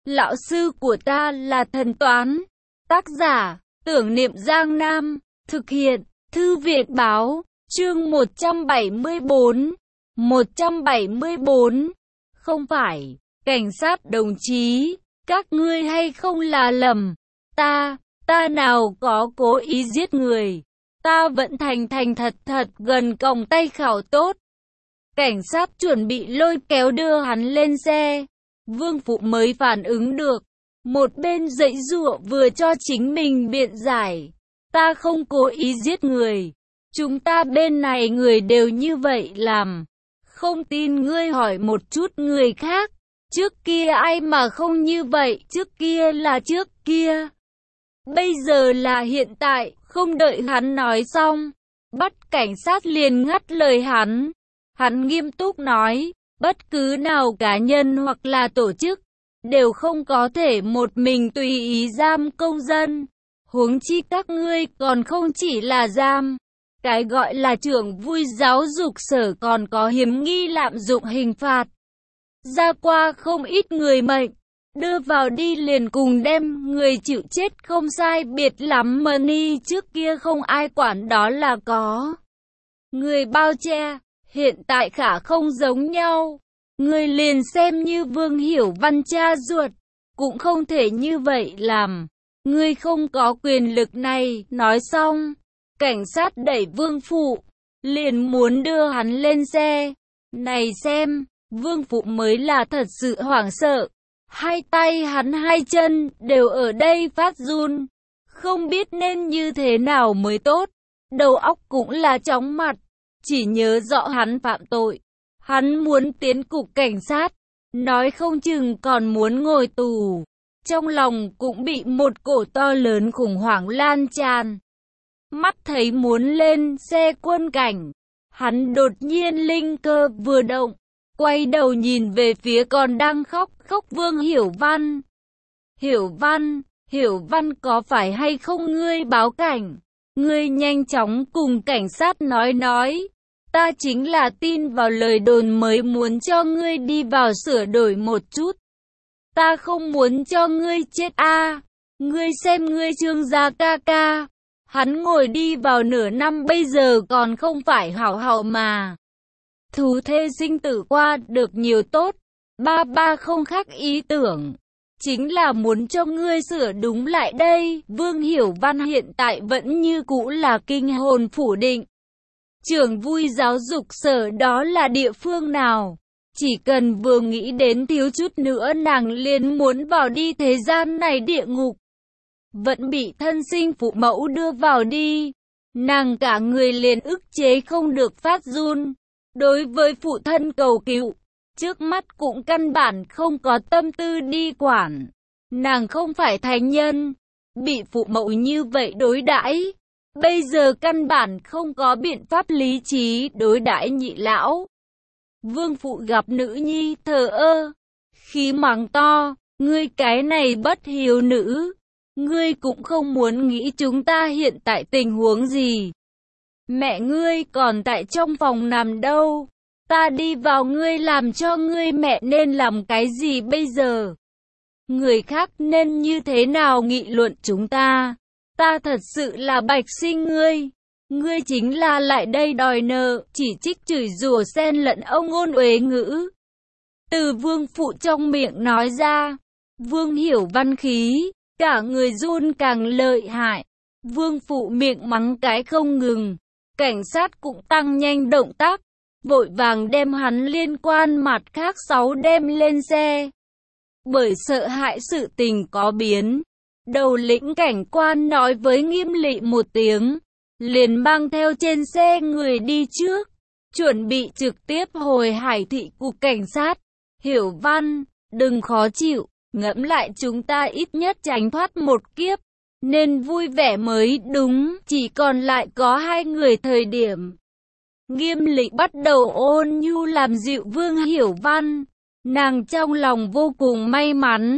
Lão sư của ta là thần toán. Tác giả, Tưởng Niệm Giang Nam. Thực hiện, Thư viện Báo. Chương 174. 174. Không phải, cảnh sát đồng chí, các ngươi hay không là lầm. Ta nào có cố ý giết người. Ta vẫn thành thật gần còng tay khảo tốt. Cảnh sát chuẩn bị lôi kéo đưa hắn lên xe. Vương Phụ mới phản ứng được. Một bên giãy giụa vừa cho chính mình biện giải. Ta không cố ý giết người. Chúng ta bên này người đều như vậy làm. Không tin ngươi hỏi một chút người khác. Trước kia ai mà không như vậy, trước kia là trước kia. Bây giờ là hiện tại, không đợi hắn nói xong. Bắt cảnh sát liền ngắt lời hắn. Hắn nghiêm túc nói, bất cứ nào cá nhân hoặc là tổ chức, đều không có thể một mình tùy ý giam công dân. Huống chi các ngươi còn không chỉ là giam. Cái gọi là trưởng vui giáo dục sở còn có hiếm nghi lạm dụng hình phạt. Ra qua không ít người mệnh, đưa vào đi liền cùng đem người chịu chết không sai biệt lắm mà ni trước kia không ai quản đó là có. Người bao che, hiện tại khả không giống nhau. Người liền xem như Vương Hiểu Văn cha ruột, cũng không thể như vậy làm. Ngươi không có quyền lực này, nói xong. Cảnh sát đẩy Vương Phụ, liền muốn đưa hắn lên xe. Này xem, Vương Phụ mới là thật sự hoảng sợ. Hai tay hắn hai chân đều ở đây phát run. Không biết nên như thế nào mới tốt. Đầu óc cũng là chóng mặt. Chỉ nhớ rõ hắn phạm tội. Hắn muốn tiến cục cảnh sát. Nói không chừng còn muốn ngồi tù. Trong lòng cũng bị một cổ to lớn khủng hoảng lan tràn. Mắt thấy muốn lên xe quân cảnh. Hắn đột nhiên linh cơ vừa động. Quay đầu nhìn về phía còn đang khóc Vương Hiểu Văn. Hiểu Văn có phải hay không ngươi báo cảnh? Ngươi nhanh chóng cùng cảnh sát nói. Ta chính là tin vào lời đồn mới muốn cho ngươi đi vào sửa đổi một chút. Ta không muốn cho ngươi chết a. Ngươi xem ngươi Trương gia ca. Hắn ngồi đi vào nửa năm bây giờ còn không phải hảo mà. Thú thê sinh tử qua được nhiều tốt. Ba không khác ý tưởng. Chính là muốn cho ngươi sửa đúng lại đây. Vương Hiểu Văn hiện tại vẫn như cũ là kinh hồn phủ định. Trưởng vui giáo dục sở đó là địa phương nào? Chỉ cần vừa nghĩ đến thiếu chút nữa nàng liền muốn vào đi thế gian này địa ngục. Vẫn bị thân sinh phụ mẫu đưa vào đi. Nàng cả người liền ức chế không được phát run. Đối với phụ thân cầu cứu, trước mắt cũng căn bản không có tâm tư đi quản. Nàng không phải thánh nhân, bị phụ mẫu như vậy đối đãi. Bây giờ căn bản không có biện pháp lý trí đối đãi nhị lão. Vương Phụ gặp nữ nhi thờ ơ, khí mắng to, ngươi cái này bất hiếu nữ. Ngươi cũng không muốn nghĩ chúng ta hiện tại tình huống gì. Mẹ ngươi còn tại trong phòng nằm đâu. Ta đi vào ngươi làm cho ngươi mẹ nên làm cái gì bây giờ? Người khác nên như thế nào nghị luận chúng ta? Ta thật sự là bạch sinh ngươi. Ngươi chính là lại đây đòi nợ, chỉ trích chửi rủa xen lẫn ông ngôn uế ngữ. Từ Vương Phụ trong miệng nói ra. Vương Hiểu Văn khí, cả người run càng lợi hại. Vương Phụ miệng mắng cái không ngừng. Cảnh sát cũng tăng nhanh động tác, vội vàng đem hắn liên quan mặt khác 6 đem lên xe. Bởi sợ hãi sự tình có biến, đầu lĩnh cảnh quan nói với Nghiêm Lị một tiếng, liền mang theo trên xe người đi trước, chuẩn bị trực tiếp hồi Hải thị cục cảnh sát. Hiểu Văn, đừng khó chịu, ngẫm lại chúng ta ít nhất tránh thoát một kiếp. Nên vui vẻ mới đúng, chỉ còn lại có 2 người thời điểm. Nghiêm Lị bắt đầu ôn nhu làm dịu Vương Hiểu Văn. Nàng trong lòng vô cùng may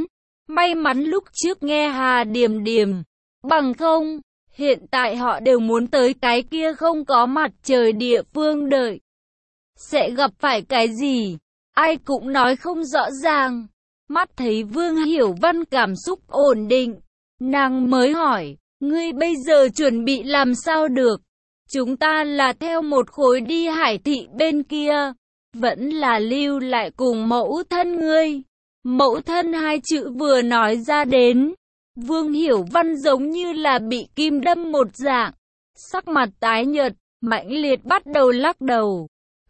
mắn lúc trước nghe Hà Điềm Điềm. Bằng không, hiện tại họ đều muốn tới cái kia không có mặt trời địa phương đợi. Sẽ gặp phải cái gì? Ai cũng nói không rõ ràng. Mắt thấy Vương Hiểu Văn cảm xúc ổn định, nàng mới hỏi, ngươi bây giờ chuẩn bị làm sao được? Chúng ta là theo một khối đi Hải thị bên kia, vẫn là lưu lại cùng mẫu thân ngươi? Mẫu thân hai chữ vừa nói ra đến, Vương Hiểu Văn giống như là bị kim đâm một dạng, sắc mặt tái nhợt, mãnh liệt bắt đầu lắc đầu.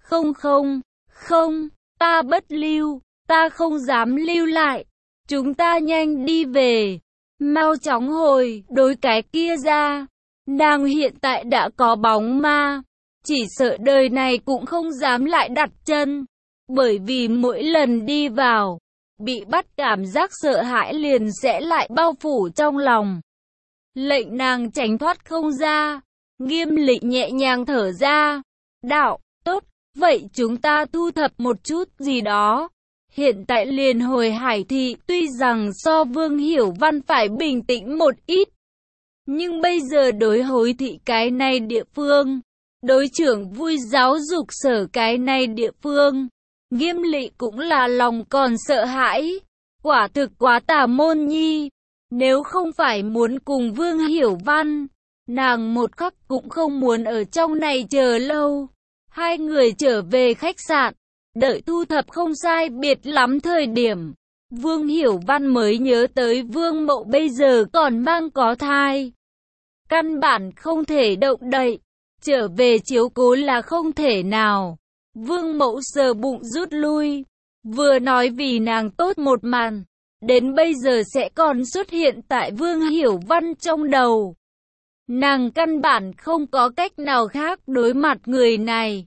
Không, ta bất lưu, ta không dám lưu lại, chúng ta nhanh đi về, mau chóng hồi, đối cái kia ra. Nàng hiện tại đã có bóng ma, chỉ sợ đời này cũng không dám lại đặt chân, bởi vì mỗi lần đi vào, bị bắt cảm giác sợ hãi liền sẽ lại bao phủ trong lòng. Lệnh nàng tránh thoát không ra, Nghiêm Lịch nhẹ nhàng thở ra, đạo, tốt, vậy chúng ta thu thập một chút gì đó. Hiện tại liền hồi Hải thị, tuy rằng so Vương Hiểu Văn phải bình tĩnh một ít, nhưng bây giờ đối Hối thị cái này địa phương, đối trưởng Vui giáo dục sở cái này địa phương, Nghiêm Lịch cũng là lòng còn sợ hãi, quả thực quá tà môn nhi. Nếu không phải muốn cùng Vương Hiểu Văn, nàng một khắc cũng không muốn ở trong này chờ lâu. Hai người trở về khách sạn, đợi thu thập không sai biệt lắm thời điểm, Vương Hiểu Văn mới nhớ tới Vương Mậu bây giờ còn mang có thai. Căn bản không thể động đậy, trở về chiếu cố là không thể nào. Vương Mậu sờ bụng rút lui, vừa nói vì nàng tốt một màn, đến bây giờ sẽ còn xuất hiện tại Vương Hiểu Văn trong đầu. Nàng căn bản không có cách nào khác đối mặt người này.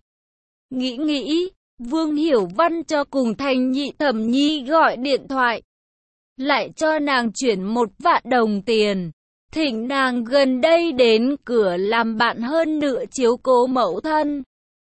Nghĩ, Vương Hiểu Văn cho cùng Thành Nhị Thẩm Nhi gọi điện thoại, lại cho nàng chuyển 1 vạn đồng tiền, thỉnh nàng gần đây đến cửa làm bạn hơn nữa chiếu cố mẫu thân.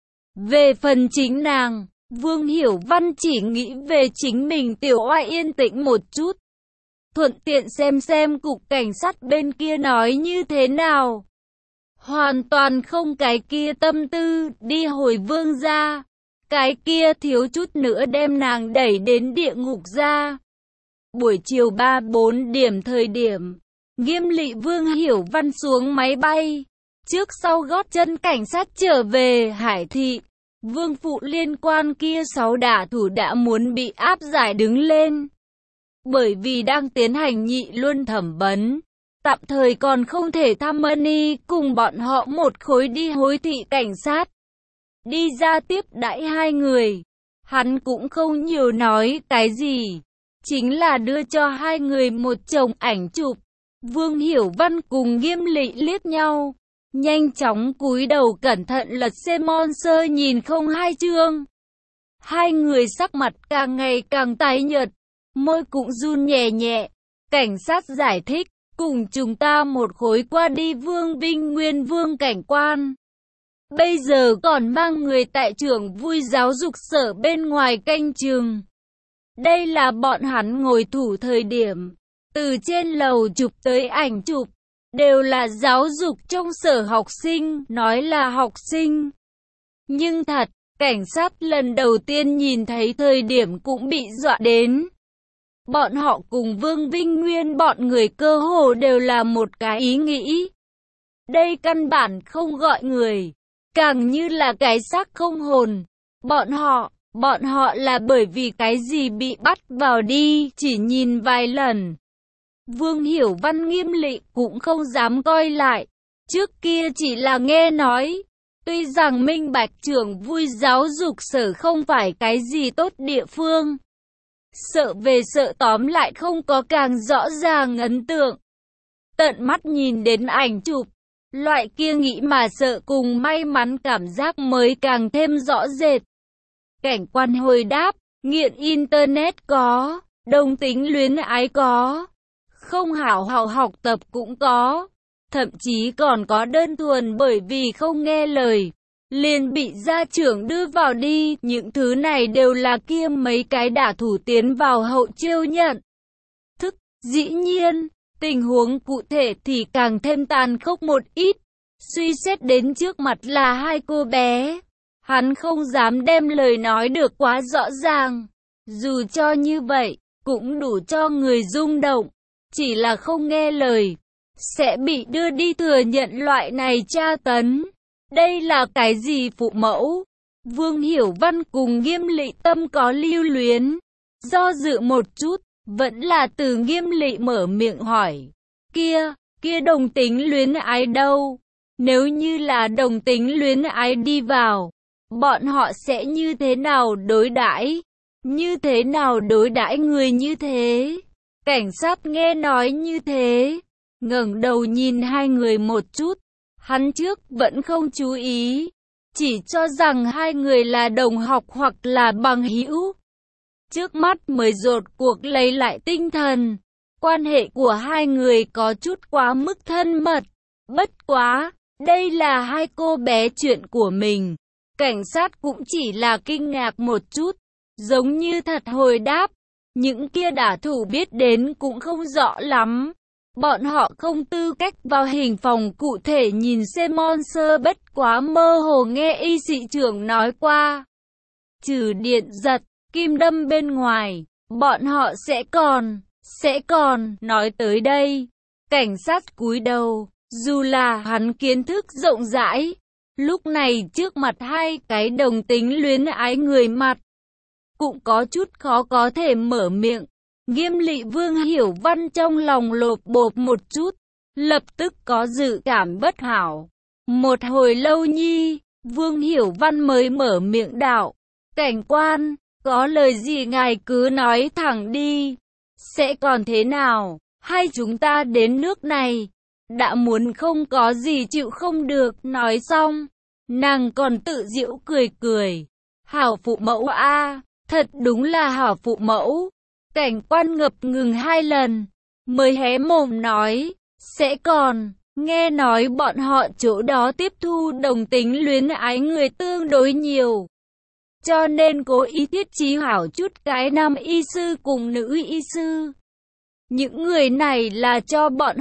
Về phần chính nàng, Vương Hiểu Văn chỉ nghĩ về chính mình tiểu oai yên tĩnh một chút, thuận tiện xem cục cảnh sát bên kia nói như thế nào. Hoàn toàn không cái kia tâm tư đi hồi Vương gia, cái kia thiếu chút nữa đem nàng đẩy đến địa ngục ra. Buổi chiều 3-4 điểm thời điểm, Nghiêm Lịch Vương Hiểu Văn xuống máy bay, trước sau gót chân cảnh sát trở về Hải thị. Vương phụ liên quan kia 6 đả thủ đã muốn bị áp giải đứng lên, bởi vì đang tiến hành nhị luân thẩm vấn, tạm thời còn không thể tham mani cùng bọn họ một khối đi Hối thị cảnh sát. Đi ra tiếp đãi hai người, hắn cũng không nhiều nói cái gì, chính là đưa cho hai người một chồng ảnh chụp. Vương Hiểu Văn cùng Nghiêm Lịch liếc nhau, nhanh chóng cúi đầu cẩn thận lật xem sơ nhìn không hai chương. Hai người sắc mặt càng ngày càng tái nhợt, môi cũng run nhẹ nhẹ. Cảnh sát giải thích, cùng chúng ta một khối qua đi Vương Vinh Nguyên Vương cảnh quan. Bây giờ còn mang người tại trưởng Vui giáo dục sở bên ngoài canh chừng. Đây là bọn hắn ngồi thủ thời điểm, từ trên lầu chụp tới ảnh chụp, đều là giáo dục trong sở học sinh, nói là học sinh. Nhưng thật, cảnh sát lần đầu tiên nhìn thấy thời điểm cũng bị dọa đến. Bọn họ cùng Vương Vinh Nguyên bọn người cơ hồ đều là một cái ý nghĩ. Đây căn bản không gọi người, càng như là cái xác không hồn. Bọn họ là bởi vì cái gì bị bắt vào đi, chỉ nhìn vài lần. Vương Hiểu Văn Nghiêm Lịch cũng không dám coi lại, trước kia chỉ là nghe nói. Tuy rằng minh bạch trưởng Vui giáo dục sở không phải cái gì tốt địa phương, sợ về sợ tóm lại không có càng rõ ràng ấn tượng. Tận mắt nhìn đến ảnh chụp, loại kia nghĩ mà sợ cùng may mắn cảm giác mới càng thêm rõ rệt. Cảnh quan hồi đáp, nghiện internet có, đồng tính luyến ái có, không hảo hảo học tập cũng có, thậm chí còn có đơn thuần bởi vì không nghe lời, liền bị gia trưởng đưa vào đi. Những thứ này đều là kia mấy cái đả thủ tiến vào hậu chiêu nhận thức. Dĩ nhiên, tình huống cụ thể thì càng thêm tàn khốc một ít. Suy xét đến trước mặt là hai cô bé, hắn không dám đem lời nói được quá rõ ràng. Dù cho như vậy, cũng đủ cho người rung động. Chỉ là không nghe lời, sẽ bị đưa đi thừa nhận loại này tra tấn. Đây là cái gì phụ mẫu? Vương Hiểu Văn cùng Nghiêm Lị tâm có lưu luyến. Do dự một chút, vẫn là từ Nghiêm Lị mở miệng hỏi. Kia đồng tính luyến ái đâu? Nếu như là đồng tính luyến ái đi vào, bọn họ sẽ như thế nào đối đãi? Như thế nào đối đãi người như thế? Cảnh sát nghe nói như thế, ngẩng đầu nhìn hai người một chút. Hắn trước vẫn không chú ý, chỉ cho rằng hai người là đồng học hoặc là bằng hữu. Trước mắt mới rốt cuộc lấy lại tinh thần. Quan hệ của hai người có chút quá mức thân mật. Bất quá, đây là hai cô bé chuyện của mình. Cảnh sát cũng chỉ là kinh ngạc một chút, giống như thật hồi đáp. Những kia đả thủ biết đến cũng không rõ lắm. Bọn họ không tư cách vào hình phòng cụ thể nhìn xem Monster, bất quá mơ hồ nghe y sĩ trưởng nói qua. Trừ điện giật, kim đâm bên ngoài, bọn họ sẽ còn, nói tới đây. Cảnh sát cúi đầu, dù là hắn kiến thức rộng rãi, lúc này trước mặt hai cái đồng tính luyến ái người mặt, cũng có chút khó có thể mở miệng. Nghiêm Lị Vương Hiểu Văn trong lòng lột bột một chút, lập tức có dự cảm bất hảo. Một hồi lâu nhi, Vương Hiểu Văn mới mở miệng đạo. Cảnh quan, có lời gì ngài cứ nói thẳng đi. Sẽ còn thế nào, hay chúng ta đến nước này, đã muốn không có gì chịu không được. Nói xong, nàng còn tự giễu cười cười. Hảo phụ mẫu a, thật đúng là hảo phụ mẫu. Cảnh quan ngập ngừng hai lần, mới hé mồm nói, sẽ còn, nghe nói bọn họ chỗ đó tiếp thu đồng tính luyến ái người tương đối nhiều. Cho nên cố ý thiết trí hảo chút cái nam y sư cùng nữ y sư. Những người này là cho bọn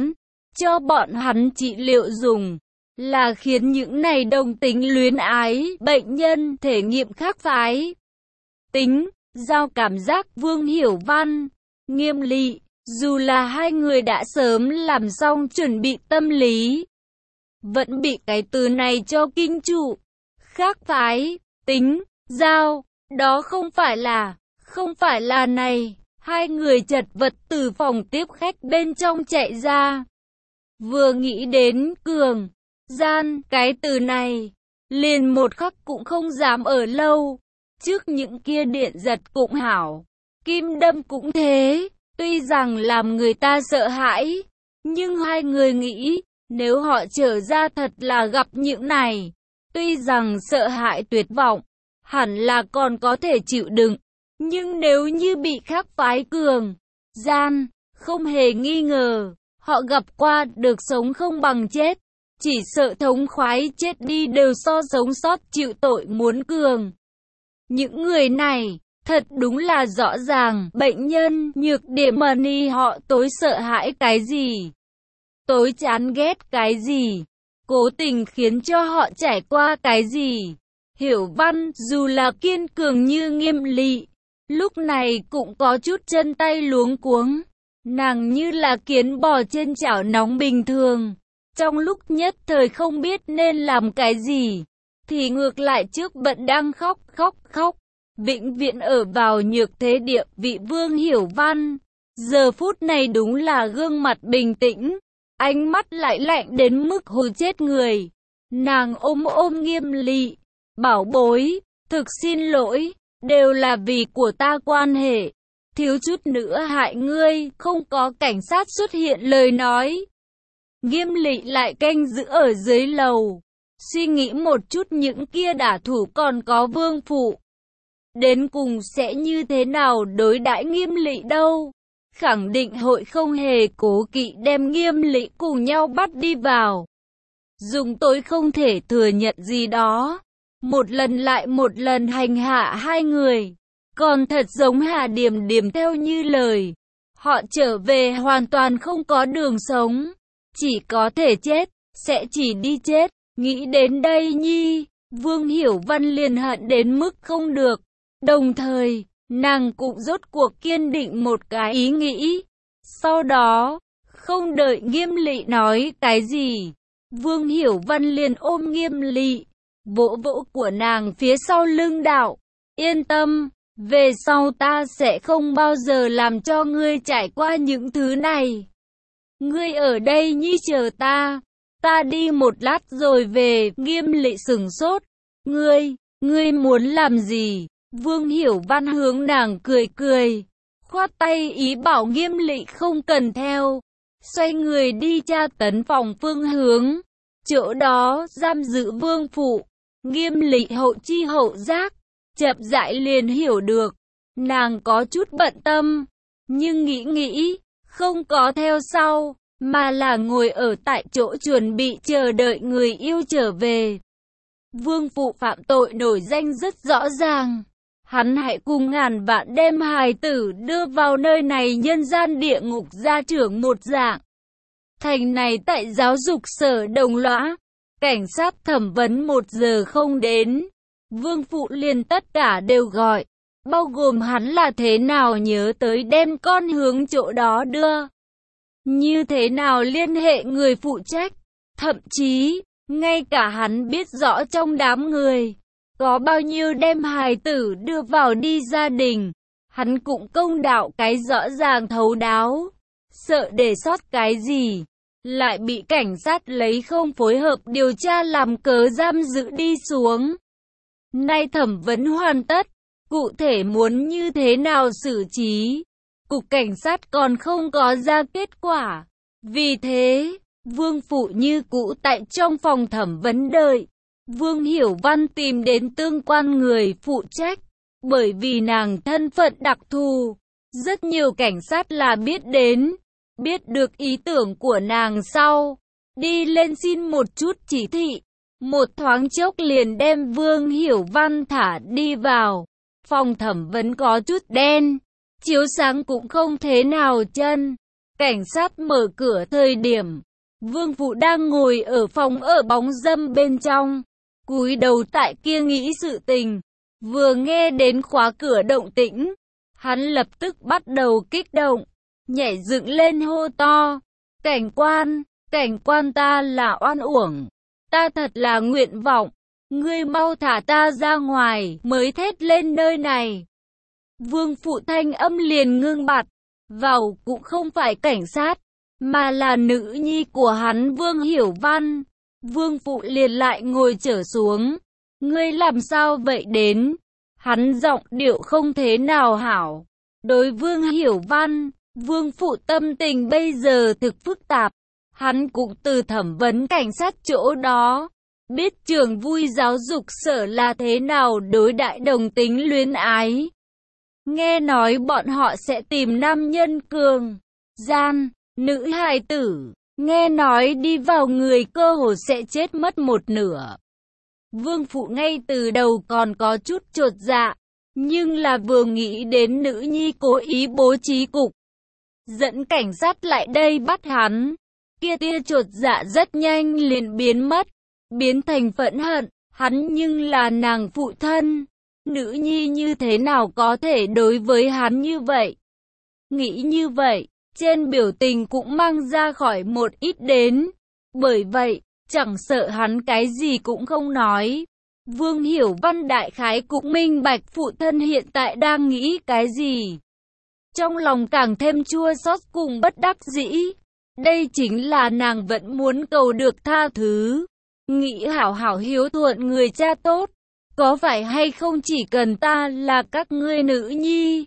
hắn trị liệu dùng, là khiến những này đồng tính luyến ái bệnh nhân thể nghiệm khác phái. Tính giao cảm giác Vương Hiểu Văn, Nghiêm Lị, dù là hai người đã sớm làm xong chuẩn bị tâm lý, vẫn bị cái từ này cho kinh trụ. Khác phái, tính, giao, đó không phải là này. Hai người chật vật từ phòng tiếp khách bên trong chạy ra. Vừa nghĩ đến cường, gian, cái từ này, liền một khắc cũng không dám ở lâu. Trước những kia điện giật cũng hảo, kim đâm cũng thế, tuy rằng làm người ta sợ hãi, nhưng hai người nghĩ, nếu họ trở ra thật là gặp những này, tuy rằng sợ hãi tuyệt vọng, hẳn là còn có thể chịu đựng, nhưng nếu như bị khác phái cường, gian, không hề nghi ngờ, họ gặp qua được sống không bằng chết, chỉ sợ thống khoái chết đi đều so sống sót chịu tội muốn cường. Những người này, thật đúng là rõ ràng, bệnh nhân, nhược điểm mà ni họ tối sợ hãi cái gì, tối chán ghét cái gì, cố tình khiến cho họ trải qua cái gì. Hiểu Văn, dù là kiên cường như Nghiêm Lị, lúc này cũng có chút chân tay luống cuống, nàng như là kiến bò trên chảo nóng bình thường, trong lúc nhất thời không biết nên làm cái gì, thì ngược lại trước bận đang khóc. Vĩnh viễn ở vào nhược thế địa vị Vương Hiểu Văn, giờ phút này đúng là gương mặt bình tĩnh, ánh mắt lại lạnh đến mức hù chết người. Nàng ôm Nghiêm Lị, bảo bối, thực xin lỗi, đều là vì của ta quan hệ, thiếu chút nữa hại ngươi. Không có cảnh sát xuất hiện lời nói, Nghiêm Lị lại canh giữ ở dưới lầu, suy nghĩ một chút những kia đả thủ còn có Vương phụ, đến cùng sẽ như thế nào đối đãi Nghiêm Lị đâu. Khẳng định hội không hề cố kỵ đem Nghiêm Lị cùng nhau bắt đi vào, dùng tối không thể thừa nhận gì đó, một lần lại một lần hành hạ hai người. Còn thật giống Hà Điềm Điềm theo như lời, họ trở về hoàn toàn không có đường sống, chỉ có thể chết, sẽ chỉ đi chết. Nghĩ đến đây nhi, Vương Hiểu Văn liền hận đến mức không được. Đồng thời, nàng cũng rốt cuộc kiên định một cái ý nghĩ. Sau đó, không đợi Nghiêm Lỵ nói cái gì, Vương Hiểu Văn liền ôm Nghiêm Lỵ, vỗ vỗ của nàng phía sau lưng đạo, yên tâm, về sau ta sẽ không bao giờ làm cho ngươi trải qua những thứ này. Ngươi ở đây nhi chờ ta đi một lát rồi về. Nghiêm Lỵ sửng sốt, ngươi muốn làm gì? Vương Hiểu Văn hướng nàng cười cười, khoát tay ý bảo Nghiêm Lỵ không cần theo, xoay người đi tra tấn phòng phương hướng, chỗ đó giam giữ vương phụ. Nghiêm Lỵ hậu chi hậu giác, chậm rãi liền hiểu được, nàng có chút bận tâm, nhưng nghĩ, không có theo sau, mà là ngồi ở tại chỗ chuẩn bị chờ đợi người yêu trở về. Vương phụ phạm tội nổi danh rất rõ ràng, hắn hãy cùng ngàn vạn đem hài tử đưa vào nơi này nhân gian địa ngục gia trưởng một dạng. Thành này tại giáo dục sở Đồng Lõa, cảnh sát thẩm vấn 1 giờ không đến, vương phụ liền tất cả đều gọi, bao gồm hắn là thế nào nhớ tới đem con hướng chỗ đó đưa, như thế nào liên hệ người phụ trách, thậm chí, ngay cả hắn biết rõ trong đám người, có bao nhiêu đem hài tử đưa vào đi gia đình, hắn cũng công đạo cái rõ ràng thấu đáo, sợ để sót cái gì, lại bị cảnh sát lấy không phối hợp điều tra làm cớ giam giữ đi xuống. Nay thẩm vấn hoàn tất, cụ thể muốn như thế nào xử trí, cục cảnh sát còn không có ra kết quả. Vì thế, vương phụ như cũ tại trong phòng thẩm vấn đợi. Vương Hiểu Văn tìm đến tương quan người phụ trách, bởi vì nàng thân phận đặc thù, rất nhiều cảnh sát là biết được ý tưởng của nàng sau, đi lên xin một chút chỉ thị, một thoáng chốc liền đem Vương Hiểu Văn thả đi vào. Phòng thẩm vấn có chút đen, chiếu sáng cũng không thế nào chân. Cảnh sát mở cửa thời điểm, vương phụ đang ngồi ở phòng ở bóng râm bên trong, cúi đầu tại kia nghĩ sự tình, vừa nghe đến khóa cửa động tĩnh, hắn lập tức bắt đầu kích động, nhảy dựng lên hô to, cảnh quan ta là oan uổng, ta thật là nguyện vọng, ngươi mau thả ta ra ngoài, mới thét lên nơi này. Vương phụ thanh âm liền ngưng bặt, vào cũng không phải cảnh sát, mà là nữ nhi của hắn Vương Hiểu Văn. Vương phụ liền lại ngồi trở xuống, ngươi làm sao vậy đến? Hắn giọng điệu không thế nào hảo. Đối Vương Hiểu Văn, vương phụ tâm tình bây giờ thực phức tạp, hắn cũng từ thẩm vấn cảnh sát chỗ đó, biết trường vui giáo dục sở là thế nào đối đại đồng tính luyến ái. Nghe nói bọn họ sẽ tìm nam nhân cường, gian, nữ hài tử, nghe nói đi vào người cơ hồ sẽ chết mất một nửa. Vương phụ ngay từ đầu còn có chút chột dạ, nhưng là vừa nghĩ đến nữ nhi cố ý bố trí cục, dẫn cảnh sát lại đây bắt hắn, kia tia chột dạ rất nhanh liền biến mất, biến thành phẫn hận, hắn nhưng là nàng phụ thân. Nữ nhi như thế nào có thể đối với hắn như vậy? Nghĩ như vậy, trên biểu tình cũng mang ra khỏi một ít đến. Bởi vậy, chẳng sợ hắn cái gì cũng không nói. Vương Hiểu Văn đại khái cũng minh bạch phụ thân hiện tại đang nghĩ cái gì. Trong lòng càng thêm chua xót cùng bất đắc dĩ. Đây chính là nàng vẫn muốn cầu được tha thứ. Nghĩ hảo hảo hiếu thuận người cha tốt. Có phải hay không chỉ cần ta là các ngươi nữ nhi,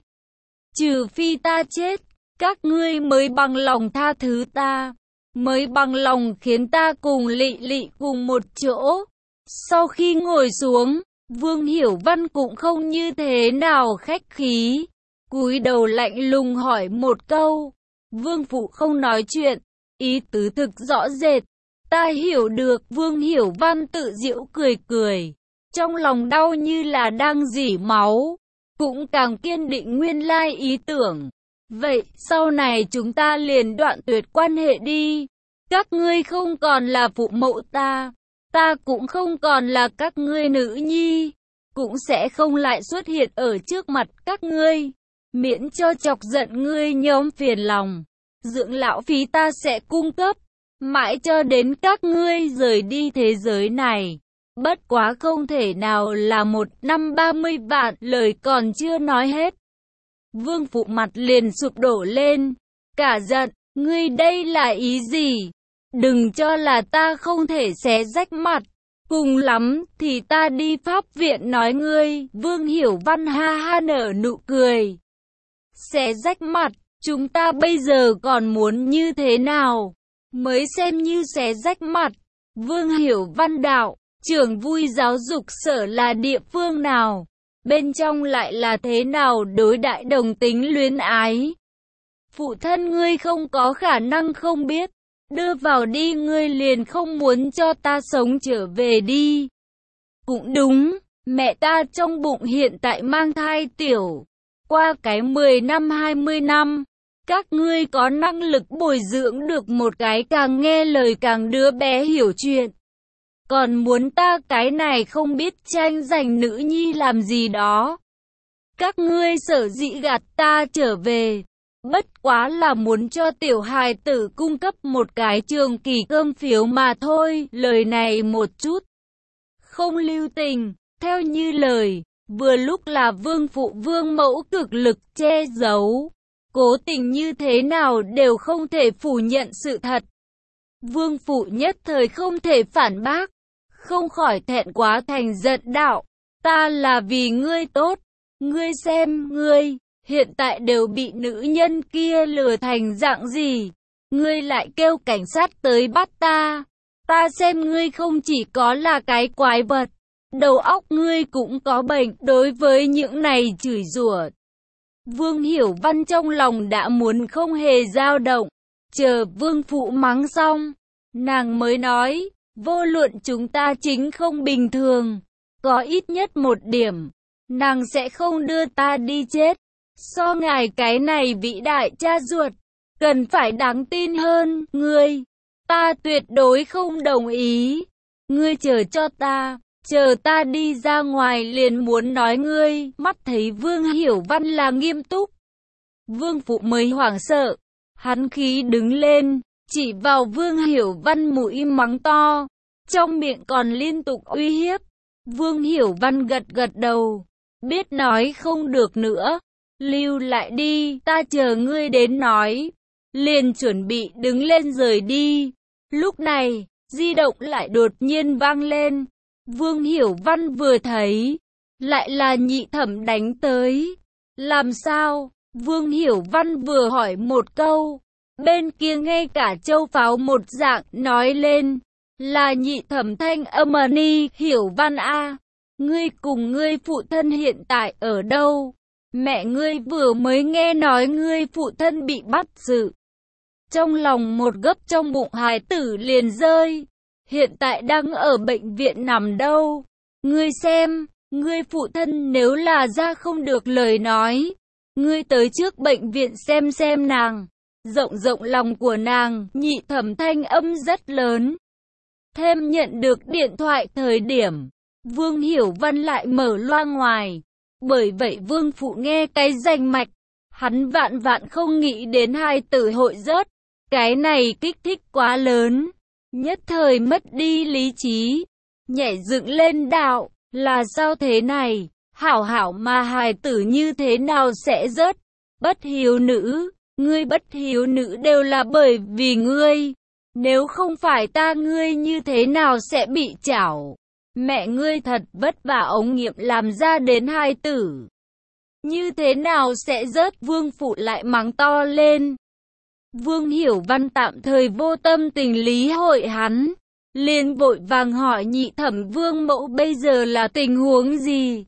trừ phi ta chết, các ngươi mới bằng lòng tha thứ ta, mới bằng lòng khiến ta cùng Lỵ Lỵ cùng một chỗ. Sau khi ngồi xuống, Vương Hiểu Văn cũng không như thế nào khách khí, cúi đầu lạnh lùng hỏi một câu. Vương phụ không nói chuyện, ý tứ thực rõ rệt. Ta hiểu được. Vương Hiểu Văn tự giễu cười cười. Trong lòng đau như là đang rỉ máu, cũng càng kiên định nguyên lai ý tưởng. Vậy, sau này chúng ta liền đoạn tuyệt quan hệ đi. Các ngươi không còn là phụ mẫu ta, ta cũng không còn là các ngươi nữ nhi. cũng sẽ không lại xuất hiện ở trước mặt các ngươi, miễn cho chọc giận ngươi nhóm phiền lòng. Dưỡng lão phí ta sẽ cung cấp, mãi cho đến các ngươi rời đi thế giới này. Bất quá không thể nào là 1 năm 30 vạn, lời còn chưa nói hết. Vương Phụ mặt liền sụp đổ lên, cả giận, ngươi đây là ý gì? Đừng cho là ta không thể xé rách mặt, cùng lắm thì ta đi pháp viện nói ngươi. Vương Hiểu Văn ha ha nở nụ cười. Xé rách mặt, chúng ta bây giờ còn muốn như thế nào? Mới xem như xé rách mặt. Vương Hiểu Văn đạo, trưởng vui giáo dục sở là địa phương nào? Bên trong lại là thế nào đối đãi đồng tính luyến ái? Phụ thân ngươi không có khả năng không biết. Đưa vào đi, ngươi liền không muốn cho ta sống trở về đi. Cũng đúng, mẹ ta trong bụng hiện tại mang thai tiểu. Qua cái 10 năm 20 năm, các ngươi có năng lực bồi dưỡng được một cái càng nghe lời càng đứa bé hiểu chuyện. Còn muốn ta cái này không biết tranh giành nữ nhi làm gì đó. Các ngươi sở dĩ gạt ta trở về, bất quá là muốn cho tiểu hài tử cung cấp một cái trường kỳ cơm phiếu mà thôi. Lời này một chút không lưu tình, theo như lời, vừa lúc là Vương Phụ Vương Mẫu cực lực che giấu, cố tình như thế nào đều không thể phủ nhận sự thật. Vương Phụ nhất thời không thể phản bác, không khỏi thẹn quá thành giận đạo, ta là vì ngươi tốt, ngươi xem ngươi hiện tại đều bị nữ nhân kia lừa thành dạng gì, ngươi lại kêu cảnh sát tới bắt ta. Ta xem ngươi không chỉ có là cái quái vật, đầu óc ngươi cũng có bệnh. Đối với những này chửi rủa, Vương Hiểu Văn trong lòng đã muốn không hề dao động. Chờ Vương Phụ mắng xong, nàng mới nói, vô luận chúng ta chính không bình thường, có ít nhất một điểm, nàng sẽ không đưa ta đi chết. So ngài cái này vĩ đại cha ruột, cần phải đáng tin hơn. Ngươi, ta tuyệt đối không đồng ý. Ngươi chờ cho ta, chờ ta đi ra ngoài liền muốn nói ngươi. Mắt thấy Vương Hiểu Văn là nghiêm túc, Vương Phụ mới hoảng sợ, hắn khí đứng lên, chỉ vào Vương Hiểu Văn mũi mắng to, trong miệng còn liên tục uy hiếp. Vương Hiểu Văn gật gật đầu, biết nói không được nữa. Lưu lại đi, ta chờ ngươi đến nói. Liền chuẩn bị đứng lên rời đi. Lúc này, di động lại đột nhiên vang lên. Vương Hiểu Văn vừa thấy, lại là Nhị Thẩm đánh tới. Làm sao? Vương Hiểu Văn vừa hỏi một câu, bên kia ngay cả châu pháo một dạng nói lên, là Nhị Thẩm thanh âm. Ni Hiểu Văn a, ngươi cùng ngươi phụ thân hiện tại ở đâu? Mẹ ngươi vừa mới nghe nói ngươi phụ thân bị bắt giữ. Trong lòng một gấp trong bụng hài tử liền rơi. Hiện tại đang ở bệnh viện nằm đâu? Ngươi xem, ngươi phụ thân nếu là ra không được lời nói, ngươi tới trước bệnh viện xem nàng. Rộng rộng lòng của nàng. Nhị Thẩm thanh âm rất lớn. Thêm nhận được điện thoại thời điểm, Vương Hiểu Văn lại mở loa ngoài. Bởi vậy Vương Phụ nghe cái rành mạch, hắn vạn vạn không nghĩ đến hai tử hội rớt. Cái này kích thích quá lớn, nhất thời mất đi lý trí, nhảy dựng lên đạo, là sao thế này, hảo hảo mà hài tử như thế nào sẽ rớt? Bất hiếu nữ, ngươi bất hiếu nữ đều là bởi vì ngươi, nếu không phải ta ngươi như thế nào sẽ bị chảo? Mẹ ngươi thật vất vả ống nghiệm làm ra đến hai tử, như thế nào sẽ rớt? Vương Phụ lại mắng to lên. Vương Hiểu Văn tạm thời vô tâm tình lý hội hắn, liền vội vàng hỏi Nhị Thẩm Vương Mẫu bây giờ là tình huống gì?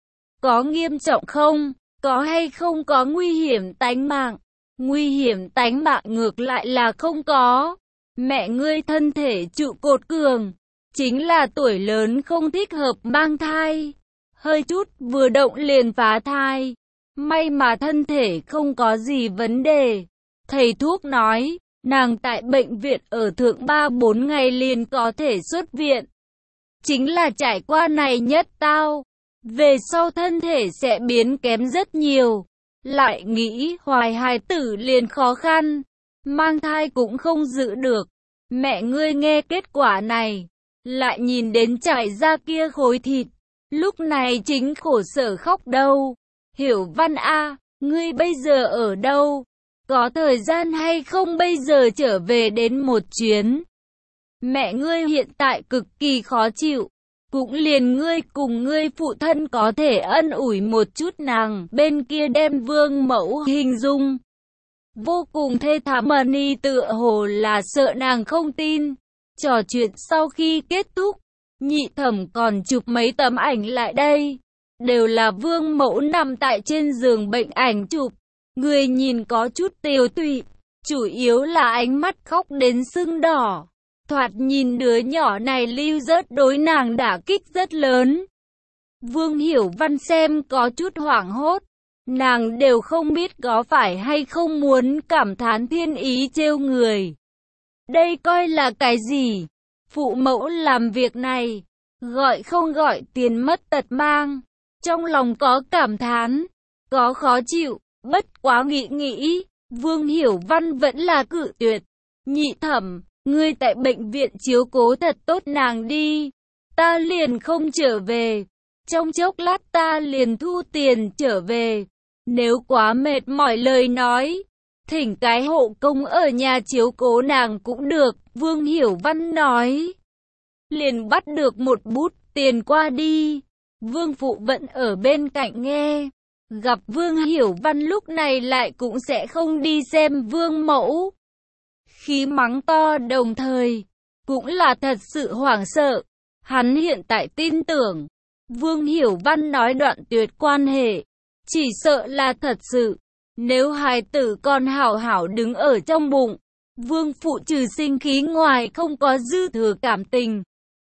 Có nghiêm trọng không? Có hay không có nguy hiểm tánh mạng? Nguy hiểm tánh mạng ngược lại là không có. Mẹ ngươi thân thể trụ cột cường, chính là tuổi lớn không thích hợp mang thai, hơi chút vừa động liền phá thai. May mà thân thể không có gì vấn đề. Thầy thuốc nói, nàng tại bệnh viện ở thượng 3-4 ngày liền có thể xuất viện. Chính là trải qua này nhất tao, về sau thân thể sẽ biến kém rất nhiều. Lại nghĩ hoài hài tử liền khó khăn, mang thai cũng không giữ được. Mẹ ngươi nghe kết quả này, lại nhìn đến trải ra kia khối thịt, lúc này chính khổ sở khóc đâu. Hiểu Văn a, ngươi bây giờ ở đâu? Có thời gian hay không bây giờ trở về đến một chuyến? Mẹ ngươi hiện tại cực kỳ khó chịu, cũng liền ngươi cùng ngươi phụ thân có thể ân ủi một chút nàng. Bên kia đem Vương Mẫu hình dung vô cùng thê thảm, Mani tựa hồ là sợ nàng không tin. Trò chuyện sau khi kết thúc, Nhị Thẩm còn chụp mấy tấm ảnh lại đây, đều là Vương Mẫu nằm tại trên giường bệnh, ảnh chụp, người nhìn có chút tiều tụy, chủ yếu là ánh mắt khóc đến sưng đỏ. Thoạt nhìn đứa nhỏ này lưu rớt đối nàng đả kích rất lớn. Vương Hiểu Văn xem có chút hoảng hốt, nàng đều không biết có phải hay không muốn cảm thán thiên ý trêu người. Đây coi là cái gì? Phụ mẫu làm việc này, gọi không gọi tiền mất tật mang. Trong lòng có cảm thán, có khó chịu, bất quá nghĩ, Vương Hiểu Văn vẫn là cự tuyệt. Nhị Thẩm, ngươi tại bệnh viện chiếu cố thật tốt nàng đi, ta liền không trở về. Trong chốc lát ta liền thu tiền trở về. Nếu quá mệt mỏi lời nói, thỉnh cái hộ công ở nhà chiếu cố nàng cũng được. Vương Hiểu Văn nói, liền bắt được một bút tiền qua đi. Vương Phụ vẫn ở bên cạnh nghe, gặp Vương Hiểu Văn lúc này lại cũng sẽ không đi xem Vương Mẫu. Khí mắng to đồng thời, cũng là thật sự hoảng sợ. Hắn hiện tại tin tưởng, Vương Hiểu Văn nói đoạn tuyệt quan hệ, chỉ sợ là thật sự. Nếu hài tử còn hảo hảo đứng ở trong bụng, Vương Phụ trừ sinh khí ngoài không có dư thừa cảm tình.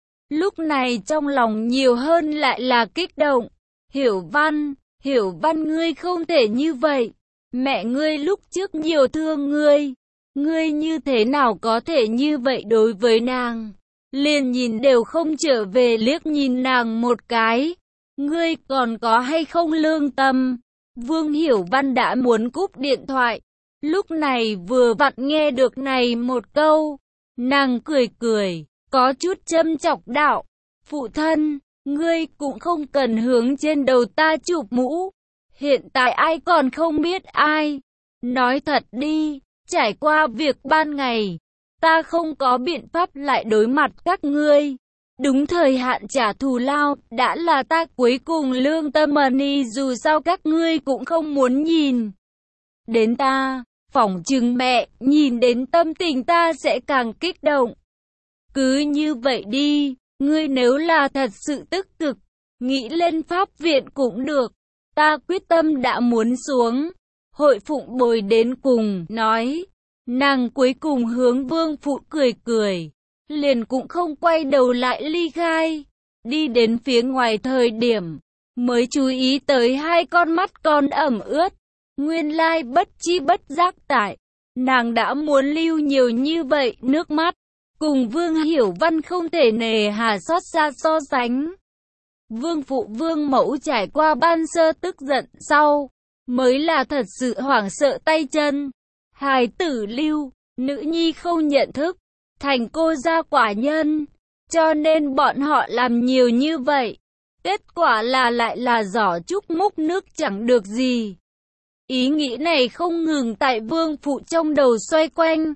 Lúc này trong lòng nhiều hơn lại là kích động. Hiểu Văn ngươi không thể như vậy. Mẹ ngươi lúc trước nhiều thương ngươi. Ngươi như thế nào có thể như vậy đối với nàng? Liền nhìn đều không trở về liếc nhìn nàng một cái. Ngươi còn có hay không lương tâm? Vương Hiểu Văn đã muốn cúp điện thoại. Lúc này vừa vặn nghe được này một câu. Nàng cười, có chút châm chọc đạo. Phụ thân, ngươi cũng không cần hướng trên đầu ta chụp mũ. Hiện tại ai còn không biết ai. Nói thật đi, trải qua việc ban ngày, ta không có biện pháp lại đối mặt các ngươi. Đúng thời hạn trả thù lao, đã là ta cuối cùng lương tâm money, dù sao các ngươi cũng không muốn nhìn đến ta. Phỏng chừng mẹ, nhìn đến tâm tình ta sẽ càng kích động. Cứ như vậy đi, ngươi nếu là thật sự tích cực, nghĩ lên pháp viện cũng được. Ta quyết tâm đã muốn xuống. Hội Phụng Bồi đến cùng, nói. Nàng cuối cùng hướng Vương Phụ cười, liền cũng không quay đầu lại ly khai. Đi đến phía ngoài thời điểm, mới chú ý tới hai con mắt còn ẩm ướt. Nguyên lai bất chi bất giác tại, nàng đã muốn lưu nhiều như vậy nước mắt. Cùng Vương Hiểu Văn không thể nề hà xót xa so sánh. Vương Phụ Vương Mẫu trải qua ban sơ tức giận sau, mới là thật sự hoảng sợ tay chân. Hài tử lưu, nữ nhi không nhận thức, thành cô gia quả nhân, cho nên bọn họ làm nhiều như vậy. Kết quả là lại là giỏ trúc múc nước chẳng được gì. Ý nghĩ này không ngừng tại Vương Phụ trong đầu xoay quanh.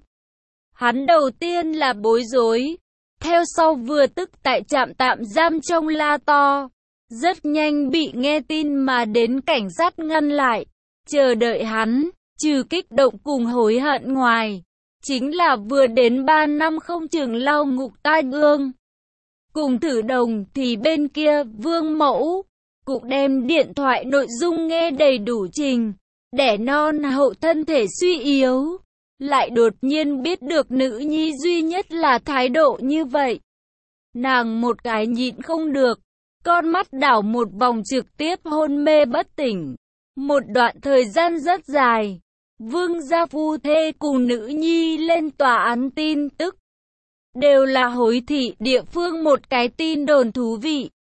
Hắn đầu tiên là bối rối, theo sau vừa tức tại trạm tạm giam trong la to. Rất nhanh bị nghe tin mà đến cảnh sát ngăn lại. Chờ đợi hắn, trừ kích động cùng hối hận ngoài, chính là vừa đến 3 năm không chừng lao ngục tai ương. Cùng Thử Đồng thì bên kia Vương Mẫu cũng đem điện thoại nội dung nghe đầy đủ trình. Đẻ non hậu thân thể suy yếu, lại đột nhiên biết được nữ nhi duy nhất là thái độ như vậy. Nàng một cái nhịn không được, con mắt đảo một vòng trực tiếp hôn mê bất tỉnh. Một đoạn thời gian rất dài, Vương gia phu thê cùng nữ nhi lên tòa án tin tức. Đều là Hối Thị địa phương một cái tin đồn thú vị.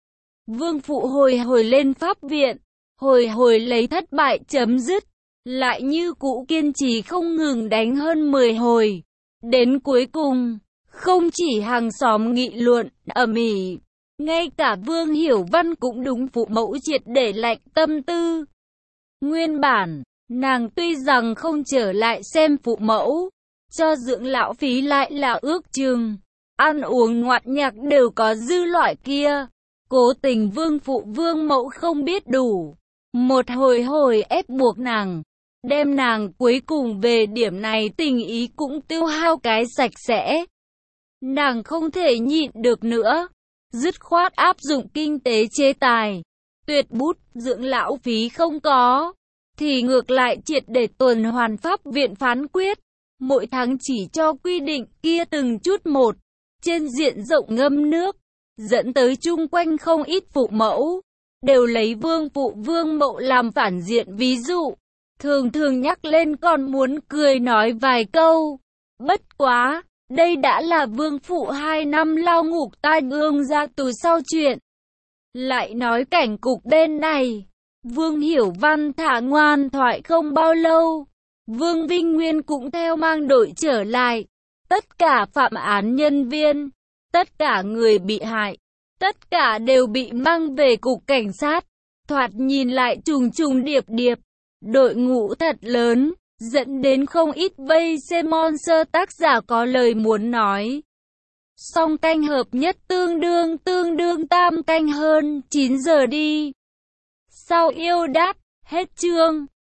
Vương Phụ hồi hồi lên pháp viện, hồi hồi lấy thất bại chấm dứt, lại như cũ kiên trì không ngừng đánh hơn 10 hồi. Đến cuối cùng, không chỉ hàng xóm nghị luận, ầm ĩ, ngay cả Vương Hiểu Văn cũng đúng phụ mẫu triệt để lạnh tâm tư. Nguyên bản, nàng tuy rằng không trở lại xem phụ mẫu, cho dưỡng lão phí lại là ước chừng, ăn uống ngoạn nhạc đều có dư loại kia. Cố tình Vương Phụ Vương Mẫu không biết đủ, một hồi hồi ép buộc nàng, đem nàng cuối cùng về điểm này tình ý cũng tiêu hao cái sạch sẽ. Nàng không thể nhịn được nữa, dứt khoát áp dụng kinh tế chế tài, tuyệt bút dưỡng lão phí không có, thì ngược lại triệt để tuần hoàn pháp viện phán quyết, mỗi tháng chỉ cho quy định kia từng chút một, trên diện rộng ngâm nước, dẫn tới chung quanh không ít phụ mẫu, đều lấy Vương Phụ Vương Mẫu làm phản diện ví dụ, thường thường nhắc lên còn muốn cười nói vài câu. Bất quá, đây đã là Vương Phụ 2 năm lao ngục tai ương ra tù sau chuyện. Lại nói cảnh cục bên này, Vương Hiểu Văn thả ngoan thoại không bao lâu, Vương Vinh Nguyên cũng theo mang đội trở lại. Tất cả phạm án nhân viên, tất cả người bị hại, tất cả đều bị mang về cục cảnh sát. Thoạt nhìn lại trùng trùng điệp điệp, đội ngũ thật lớn, dẫn đến không ít vây xem monster tác giả có lời muốn nói. Song canh hợp nhất tương đương tam canh hơn 9 giờ đi. Sau yêu đát, hết chương.